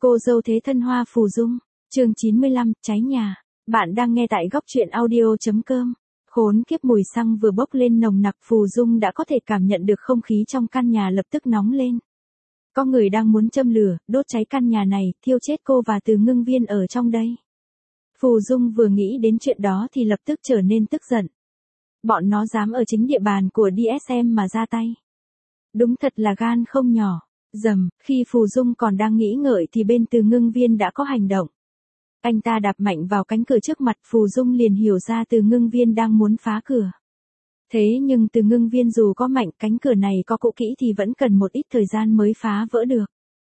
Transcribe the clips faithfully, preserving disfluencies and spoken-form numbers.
Cô dâu thế thân Hoa Phù Dung, chương chín mươi lăm, cháy nhà. Bạn đang nghe tại góc truyện audio.com. Khốn kiếp, mùi xăng vừa bốc lên nồng nặc, Phù Dung đã có thể cảm nhận được không khí trong căn nhà lập tức nóng lên. Có người đang muốn châm lửa, đốt cháy căn nhà này, thiêu chết cô và Từ Ngưng Viên ở trong đây. Phù Dung vừa nghĩ đến chuyện đó thì lập tức trở nên tức giận. Bọn nó dám ở chính địa bàn của đê ét em mà ra tay. Đúng thật là gan không nhỏ. Dầm, khi Phù Dung còn đang nghĩ ngợi thì bên Từ Ngưng Viên đã có hành động. Anh ta đạp mạnh vào cánh cửa trước mặt, Phù Dung liền hiểu ra Từ Ngưng Viên đang muốn phá cửa. Thế nhưng Từ Ngưng Viên dù có mạnh, cánh cửa này có cũ kỹ thì vẫn cần một ít thời gian mới phá vỡ được.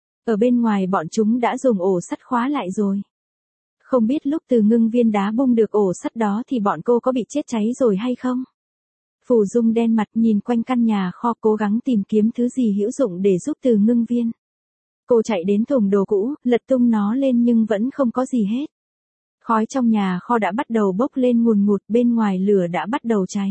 Ở bên ngoài bọn chúng đã dùng ổ sắt khóa lại rồi. Không biết lúc Từ Ngưng Viên đá bung được ổ sắt đó thì bọn cô có bị chết cháy rồi hay không? Phù Dung đen mặt nhìn quanh căn nhà kho, cố gắng tìm kiếm thứ gì hữu dụng để giúp Từ Ngưng Viên. Cô chạy đến thùng đồ cũ, lật tung nó lên nhưng vẫn không có gì hết. Khói trong nhà kho đã bắt đầu bốc lên ngùn ngụt, bên ngoài lửa đã bắt đầu cháy.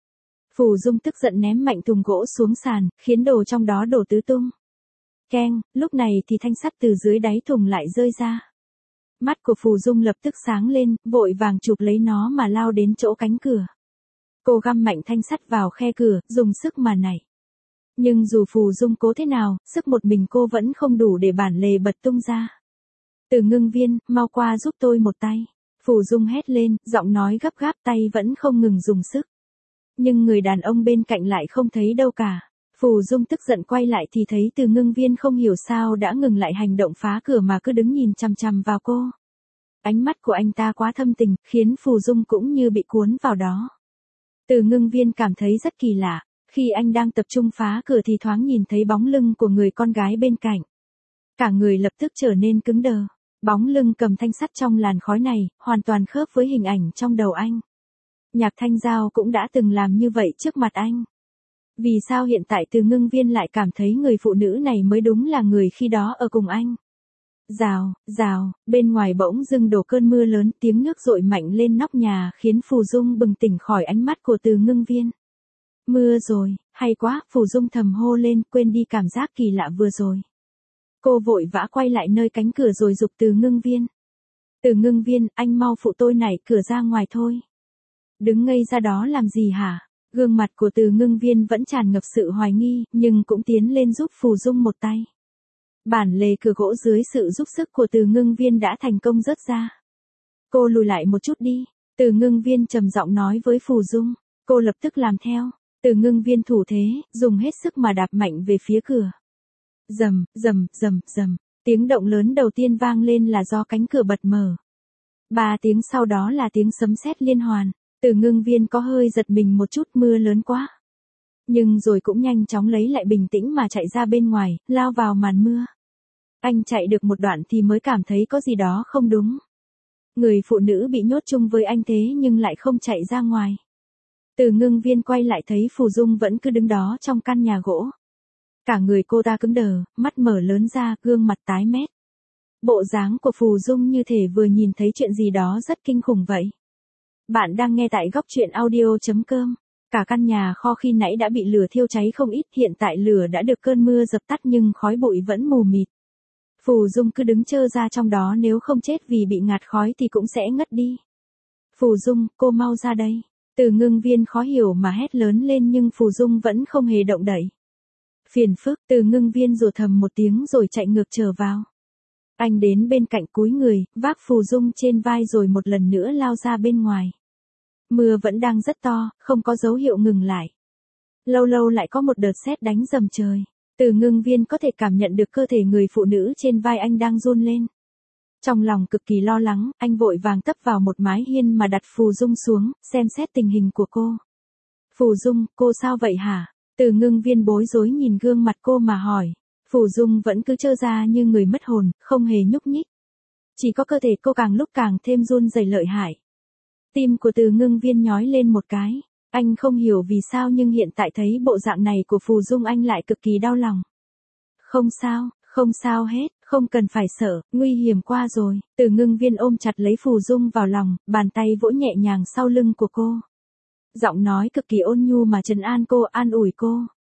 Phù Dung tức giận ném mạnh thùng gỗ xuống sàn, khiến đồ trong đó đổ tứ tung. Keng, lúc này thì thanh sắt từ dưới đáy thùng lại rơi ra. Mắt của Phù Dung lập tức sáng lên, vội vàng chụp lấy nó mà lao đến chỗ cánh cửa. Cô găm mạnh thanh sắt vào khe cửa, dùng sức mà nảy. Nhưng dù Phù Dung cố thế nào, sức một mình cô vẫn không đủ để bản lề bật tung ra. Từ Ngưng Viên, mau qua giúp tôi một tay. Phù Dung hét lên, giọng nói gấp gáp, tay vẫn không ngừng dùng sức. Nhưng người đàn ông bên cạnh lại không thấy đâu cả. Phù Dung tức giận quay lại thì thấy Từ Ngưng Viên không hiểu sao đã ngừng lại hành động phá cửa mà cứ đứng nhìn chằm chằm vào cô. Ánh mắt của anh ta quá thâm tình, khiến Phù Dung cũng như bị cuốn vào đó. Từ Ngưng Viên cảm thấy rất kỳ lạ, khi anh đang tập trung phá cửa thì thoáng nhìn thấy bóng lưng của người con gái bên cạnh. Cả người lập tức trở nên cứng đờ, bóng lưng cầm thanh sắt trong làn khói này, hoàn toàn khớp với hình ảnh trong đầu anh. Nhạc Thanh Giao cũng đã từng làm như vậy trước mặt anh. Vì sao hiện tại Từ Ngưng Viên lại cảm thấy người phụ nữ này mới đúng là người khi đó ở cùng anh? Rào, rào, bên ngoài bỗng dưng đổ cơn mưa lớn, tiếng nước dội mạnh lên nóc nhà khiến Phù Dung bừng tỉnh khỏi ánh mắt của Từ Ngưng Viên. Mưa rồi, hay quá, Phù Dung thầm hô lên, quên đi cảm giác kỳ lạ vừa rồi. Cô vội vã quay lại nơi cánh cửa rồi giục Từ Ngưng Viên. Từ Ngưng Viên, anh mau phụ tôi nảy cửa ra ngoài thôi. Đứng ngây ra đó làm gì hả? Gương mặt của Từ Ngưng Viên vẫn tràn ngập sự hoài nghi, nhưng cũng tiến lên giúp Phù Dung một tay. Bản lề cửa gỗ dưới sự giúp sức của Từ Ngưng Viên đã thành công rớt ra. Cô lùi lại một chút đi, Từ Ngưng Viên trầm giọng nói với Phù Dung. Cô lập tức làm theo. Từ Ngưng Viên thủ thế, dùng hết sức mà đạp mạnh về phía cửa. Rầm, rầm, rầm, rầm, tiếng động lớn đầu tiên vang lên là do cánh cửa bật mở. Ba tiếng sau đó là tiếng sấm sét liên hoàn. Từ Ngưng Viên có hơi giật mình một chút, mưa lớn quá. Nhưng rồi cũng nhanh chóng lấy lại bình tĩnh mà chạy ra bên ngoài, lao vào màn mưa. Anh chạy được một đoạn thì mới cảm thấy có gì đó không đúng. Người phụ nữ bị nhốt chung với anh thế nhưng lại không chạy ra ngoài. Từ Ngưng Viên quay lại thấy Phù Dung vẫn cứ đứng đó trong căn nhà gỗ. Cả người cô ta cứng đờ, mắt mở lớn ra, gương mặt tái mét. Bộ dáng của Phù Dung như thể vừa nhìn thấy chuyện gì đó rất kinh khủng vậy. Bạn đang nghe tại góc truyện audio.com. Cả căn nhà kho khi nãy đã bị lửa thiêu cháy không ít, hiện tại lửa đã được cơn mưa dập tắt nhưng khói bụi vẫn mù mịt. Phù Dung cứ đứng trơ ra trong đó, nếu không chết vì bị ngạt khói thì cũng sẽ ngất đi. Phù Dung, cô mau ra đây. Từ Ngưng Viên khó hiểu mà hét lớn lên nhưng Phù Dung vẫn không hề động đậy. Phiền phức, Từ Ngưng Viên rủa thầm một tiếng rồi chạy ngược trở vào. Anh đến bên cạnh cúi người, vác Phù Dung trên vai rồi một lần nữa lao ra bên ngoài. Mưa vẫn đang rất to, không có dấu hiệu ngừng lại. Lâu lâu lại có một đợt sét đánh rầm trời. Từ Ngưng Viên có thể cảm nhận được cơ thể người phụ nữ trên vai anh đang run lên. Trong lòng cực kỳ lo lắng, anh vội vàng tấp vào một mái hiên mà đặt Phù Dung xuống, xem xét tình hình của cô. Phù Dung, cô sao vậy hả? Từ Ngưng Viên bối rối nhìn gương mặt cô mà hỏi. Phù Dung vẫn cứ trơ ra như người mất hồn, không hề nhúc nhích. Chỉ có cơ thể cô càng lúc càng thêm run rẩy lợi hại. Tim của Từ Ngưng Viên nhói lên một cái. Anh không hiểu vì sao nhưng hiện tại thấy bộ dạng này của Phù Dung anh lại cực kỳ đau lòng. Không sao, không sao hết, không cần phải sợ, nguy hiểm qua rồi. Từ Ngưng Viên ôm chặt lấy Phù Dung vào lòng, bàn tay vỗ nhẹ nhàng sau lưng của cô. Giọng nói cực kỳ ôn nhu mà trấn an cô, an ủi cô.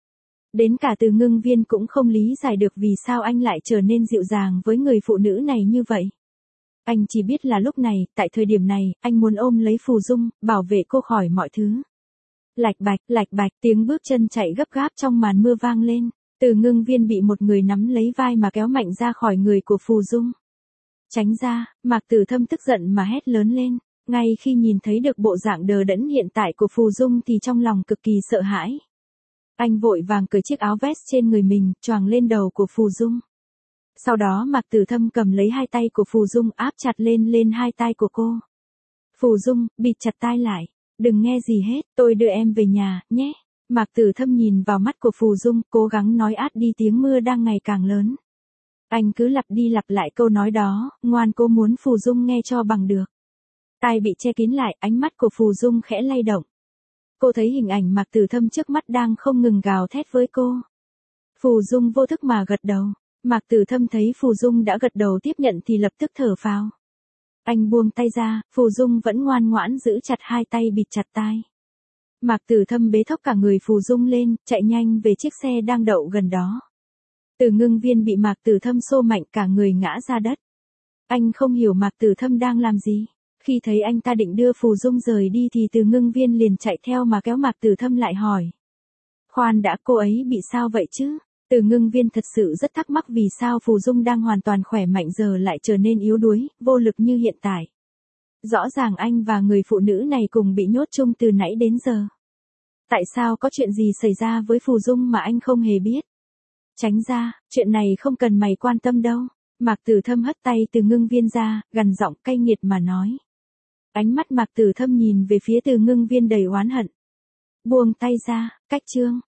Đến cả Từ Ngưng Viên cũng không lý giải được vì sao anh lại trở nên dịu dàng với người phụ nữ này như vậy. Anh chỉ biết là lúc này, tại thời điểm này, anh muốn ôm lấy Phù Dung, bảo vệ cô khỏi mọi thứ. Lạch bạch, lạch bạch, tiếng bước chân chạy gấp gáp trong màn mưa vang lên. Từ Ngưng Viên bị một người nắm lấy vai mà kéo mạnh ra khỏi người của Phù Dung. Tránh ra, Mạc Tử Thâm tức giận mà hét lớn lên. Ngay khi nhìn thấy được bộ dạng đờ đẫn hiện tại của Phù Dung thì trong lòng cực kỳ sợ hãi. Anh vội vàng cởi chiếc áo vest trên người mình, choàng lên đầu của Phù Dung. Sau đó Mạc Tử Thâm cầm lấy hai tay của Phù Dung áp chặt lên lên hai tai của cô. Phù Dung, bịt chặt tai lại. Đừng nghe gì hết, tôi đưa em về nhà, nhé. Mạc Tử Thâm nhìn vào mắt của Phù Dung, cố gắng nói át đi tiếng mưa đang ngày càng lớn. Anh cứ lặp đi lặp lại câu nói đó, ngoan cố muốn Phù Dung nghe cho bằng được. Tai bị che kín lại, ánh mắt của Phù Dung khẽ lay động. Cô thấy hình ảnh Mạc Tử Thâm trước mắt đang không ngừng gào thét với cô. Phù Dung vô thức mà gật đầu. Mạc Tử Thâm thấy Phù Dung đã gật đầu tiếp nhận thì lập tức thở phào. Anh buông tay ra, Phù Dung vẫn ngoan ngoãn giữ chặt hai tay bịt chặt tai. Mạc Tử Thâm bế thốc cả người Phù Dung lên, chạy nhanh về chiếc xe đang đậu gần đó. Từ Ngưng Viên bị Mạc Tử Thâm xô mạnh cả người ngã ra đất. Anh không hiểu Mạc Tử Thâm đang làm gì. Khi thấy anh ta định đưa Phù Dung rời đi thì Từ Ngưng Viên liền chạy theo mà kéo Mạc Tử Thâm lại hỏi. Khoan đã, cô ấy bị sao vậy chứ? Từ Ngưng Viên thật sự rất thắc mắc vì sao Phù Dung đang hoàn toàn khỏe mạnh giờ lại trở nên yếu đuối, vô lực như hiện tại. Rõ ràng anh và người phụ nữ này cùng bị nhốt chung từ nãy đến giờ. Tại sao có chuyện gì xảy ra với Phù Dung mà anh không hề biết? Tránh ra, chuyện này không cần mày quan tâm đâu. Mạc Tử Thâm hất tay Từ Ngưng Viên ra, gằn giọng cay nghiệt mà nói. Ánh mắt Mạc Tử Thâm nhìn về phía Từ Ngưng Viên đầy oán hận. Buông tay ra, cách chương.